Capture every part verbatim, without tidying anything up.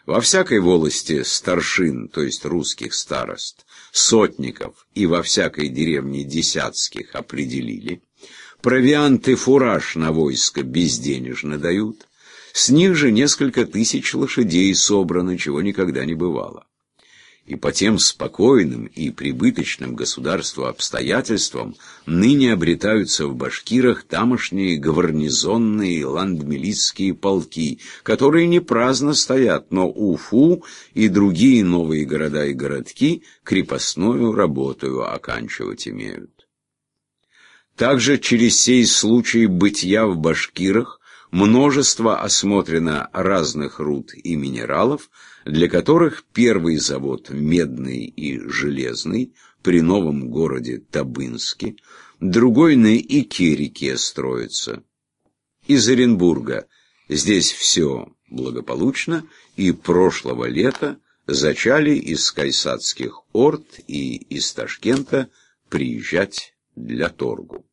Во всякой волости старшин, то есть русских старост, сотников и во всякой деревне десятских определили. Провиант и фураж на войско безденежно дают. С них же несколько тысяч лошадей собрано, чего никогда не бывало. И по тем спокойным и прибыточным государству обстоятельствам ныне обретаются в башкирах тамошние гарнизонные ландмилицкие полки, которые не праздно стоят, но Уфу и другие новые города и городки крепостную работу оканчивать имеют. Также через сей случай бытия в башкирах множество осмотрено разных руд и минералов, для которых первый завод медный и железный при новом городе Табынске, другой на Икерике строится. Из Оренбурга здесь все благополучно, и прошлого лета зачали из кайсатских орд и из Ташкента приезжать для торгу.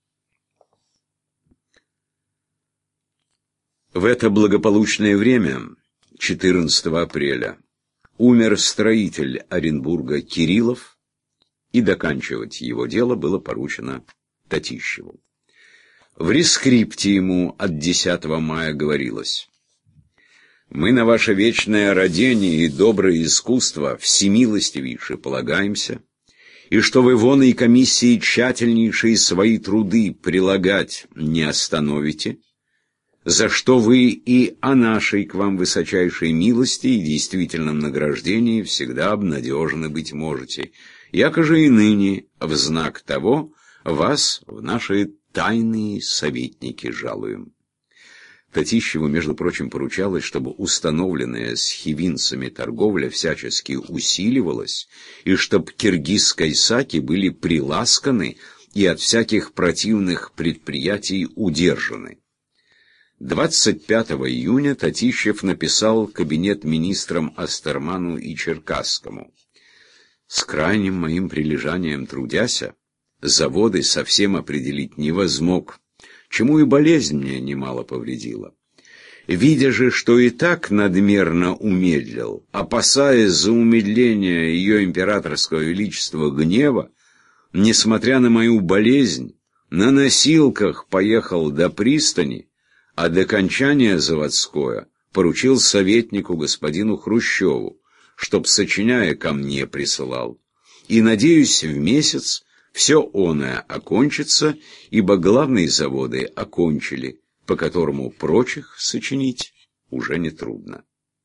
В это благополучное время, четырнадцатого апреля, умер строитель Оренбурга Кириллов, и доканчивать его дело было поручено Татищеву. В рескрипте ему от десятого мая говорилось: «Мы на ваше вечное родение и доброе искусство всемилостивейше полагаемся, и что вы вон и комиссии тщательнейшие свои труды прилагать не остановите, за что вы и о нашей к вам высочайшей милости и действительном награждении всегда обнадежены быть можете, яко же и ныне в знак того вас в наши тайные советники жалуем». Татищеву, между прочим, поручалось, чтобы установленная с хивинцами торговля всячески усиливалась, и чтоб киргизской саки были приласканы и от всяких противных предприятий удержаны. двадцать пятого июня Татищев написал кабинет министрам Астерману и Черкасскому: «С крайним моим прилежанием трудяся, заводы совсем определить не возмог, чему и болезнь мне немало повредила. Видя же, что и так надмерно умедлил, опасаясь за умедление ее императорского величества гнева, несмотря на мою болезнь, на носилках поехал до пристани, а до кончания заводское поручил советнику господину Хрущеву, чтоб, сочиняя, ко мне присылал. И, надеюсь, в месяц все оное окончится, ибо главные заводы окончили, по которому прочих сочинить уже нетрудно».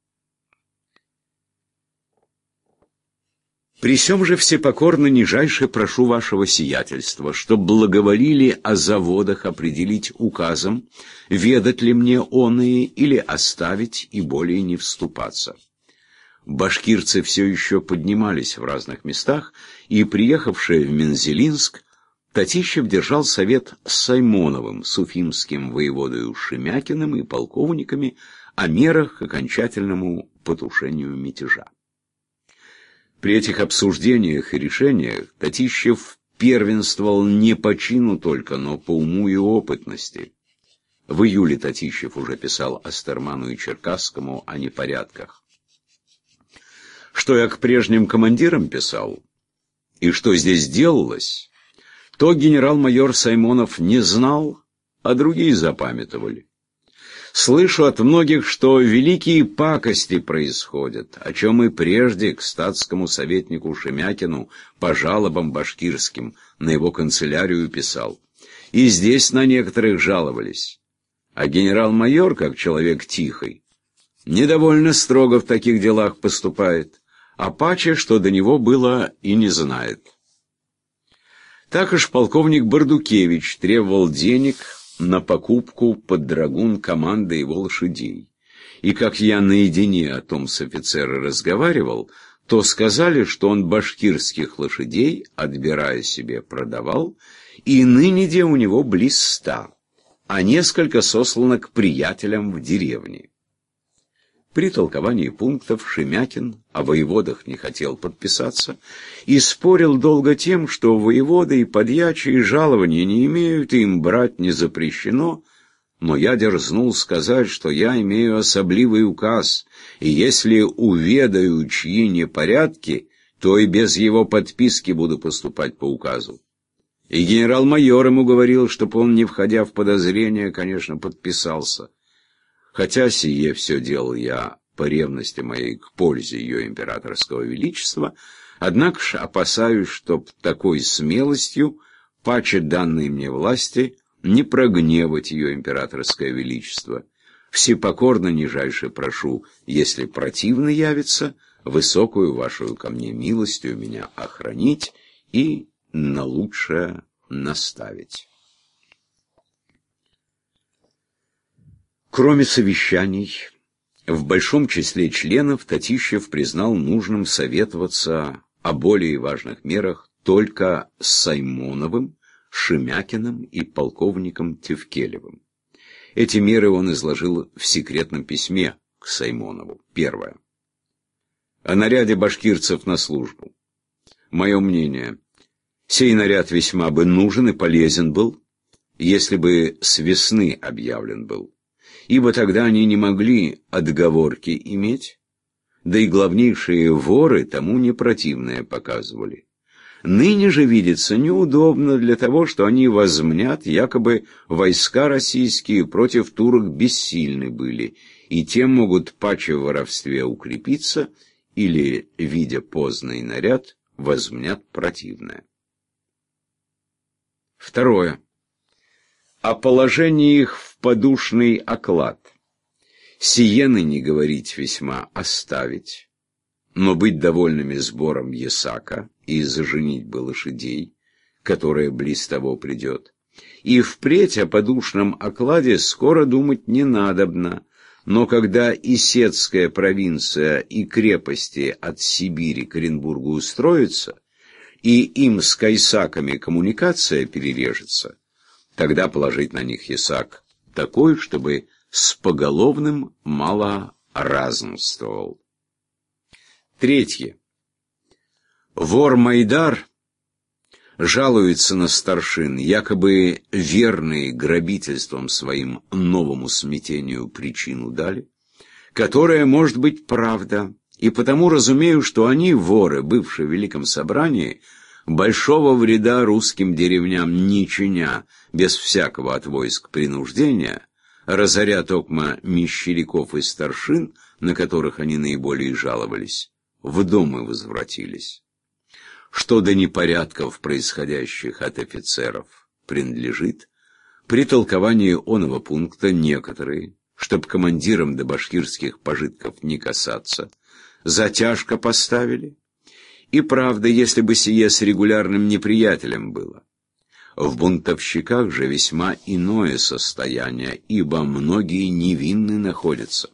При сем же всепокорно нижайше прошу вашего сиятельства, чтоб благоволили о заводах определить указом, ведать ли мне оные или оставить и более не вступаться. Башкирцы все еще поднимались в разных местах, и, приехавшие в Мензелинск, Татищев держал совет с Саймоновым, с уфимским воеводою Шемякиным и полковниками о мерах к окончательному потушению мятежа. При этих обсуждениях и решениях Татищев первенствовал не по чину только, но по уму и опытности. В июле Татищев уже писал Астерману и Черкасскому о непорядках. Что я к прежним командирам писал, и что здесь делалось, то генерал-майор Саймонов не знал, а другие запамятовали. Слышу от многих, что великие пакости происходят, о чем и прежде к статскому советнику Шемякину по жалобам башкирским на его канцелярию писал. И здесь на некоторых жаловались. А генерал-майор, как человек тихий, недовольно строго в таких делах поступает, а паче, что до него было, и не знает. Так уж полковник Бардукевич требовал денег на покупку под драгун команды его лошадей. И как я наедине о том с офицером разговаривал, то сказали, что он башкирских лошадей, отбирая себе, продавал, и ныне де у него близ ста, а несколько сослано к приятелям в деревне. При толковании пунктов Шемякин о воеводах не хотел подписаться и спорил долго тем, что воеводы и подьячие жалования не имеют, и им брать не запрещено, но я дерзнул сказать, что я имею особливый указ, и если уведаю чьи непорядки, то и без его подписки буду поступать по указу. И генерал-майор ему говорил, чтобы он, не входя в подозрение, конечно, подписался. Хотя сие все делал я по ревности моей к пользе ее императорского величества, однако ж опасаюсь, чтоб такой смелостью, паче данной мне власти, не прогневать ее императорское величество. Всепокорно нижайше прошу, если противно явится, высокую вашу ко мне милостью меня охранить и на лучшее наставить. Кроме совещаний, в большом числе членов Татищев признал нужным советоваться о более важных мерах только с Саймоновым, Шемякиным и полковником Тевкелевым. Эти меры он изложил в секретном письме к Саймонову. Первое. О наряде башкирцев на службу. Мое мнение, сей наряд весьма бы нужен и полезен был, если бы с весны объявлен был, ибо тогда они не могли отговорки иметь, да и главнейшие воры тому не противное показывали. Ныне же видится неудобно для того, что они возмнят, якобы войска российские против турок бессильны были, и тем могут паче в воровстве укрепиться, или, видя поздний наряд, возмнят противное. Второе. О положении их в подушный оклад. Сие ныне говорить весьма оставить, но быть довольными сбором ясака и заженить бы лошадей, которая близ того придет. И впредь о подушном окладе скоро думать не надобно, но когда Исетская провинция и крепости от Сибири к Оренбургу устроятся, и им с кайсаками коммуникация перережется, тогда положить на них ясак такой, чтобы с поголовным мало разнствовал. Третье. Вор Майдар жалуется на старшин, якобы верные грабительством своим новому смятению причину дали, которая может быть правда, и потому разумею, что они, воры, бывшие в Великом Собрании, большого вреда русским деревням не чиня, без всякого от войск принуждения, разоря токма мещеряков и старшин, на которых они наиболее жаловались, в домы возвратились. Что до непорядков, происходящих от офицеров, принадлежит, при толковании оного пункта некоторые, чтоб командирам до башкирских пожитков не касаться, затяжко поставили, и правда, если бы сие с регулярным неприятелем было. В бунтовщиках же весьма иное состояние, ибо многие невинны находятся.